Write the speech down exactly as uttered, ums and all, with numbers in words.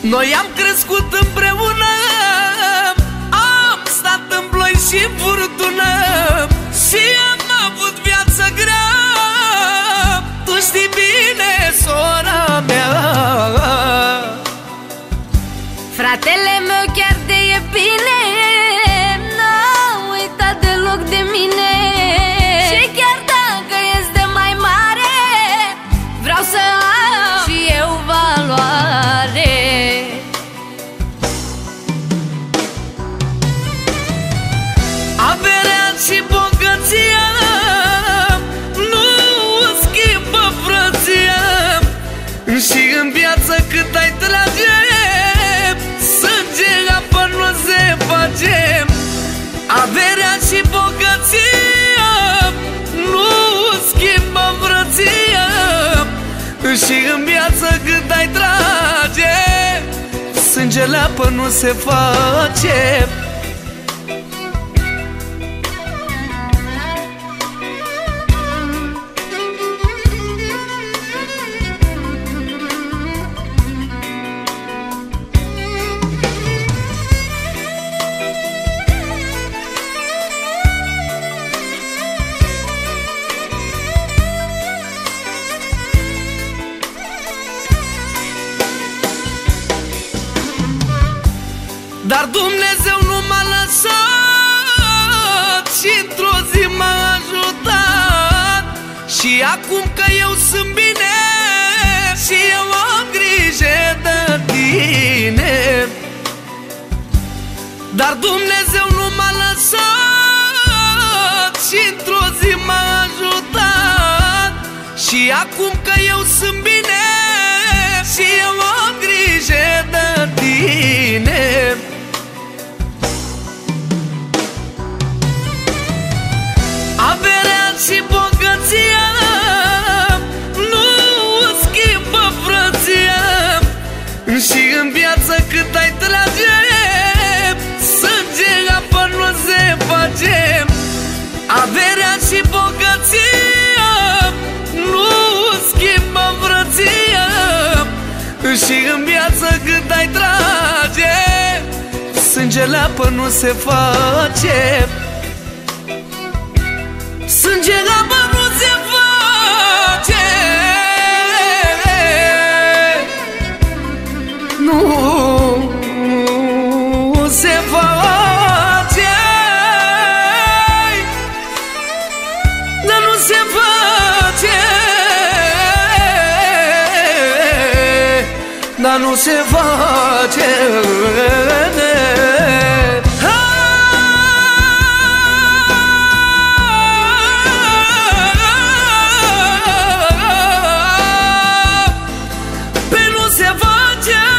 Noi am crescut împreună, am stat în ploi și furtună și am avut viață grea. Tu știi bine, sora mea. Fratele meu chiar de e bine, n-a uitat deloc de mine. Și chiar dacă este mai mare, vreau să am și eu valoare. Averea și bogăția nu schimbă frăția, și în viață cât ai trage, sânge apă nu se face. Averea și bogăția nu schimbă frăția, și în viață cât ai trage, sângele apă nu se face. Dar Dumnezeu nu m-a lăsat și într-o zi m-a ajutat. Și acum că eu sunt bine și eu am grijă de tine. Dar Dumnezeu nu m-a lăsat și într-o zi m-a ajutat. Și acum că eu sunt bine și eu am grijă de tine. Averea și bogăția nu schimbă frăția, și în viață cât ai trage, sânge apă nu se face. Averea și bogăția nu schimbă frăția, și în viață cât ai trage, sângele apă nu se face. Sânge apă nu se face. Nu se face. Dar nu se face. Dar nu se face. Pe nu se face.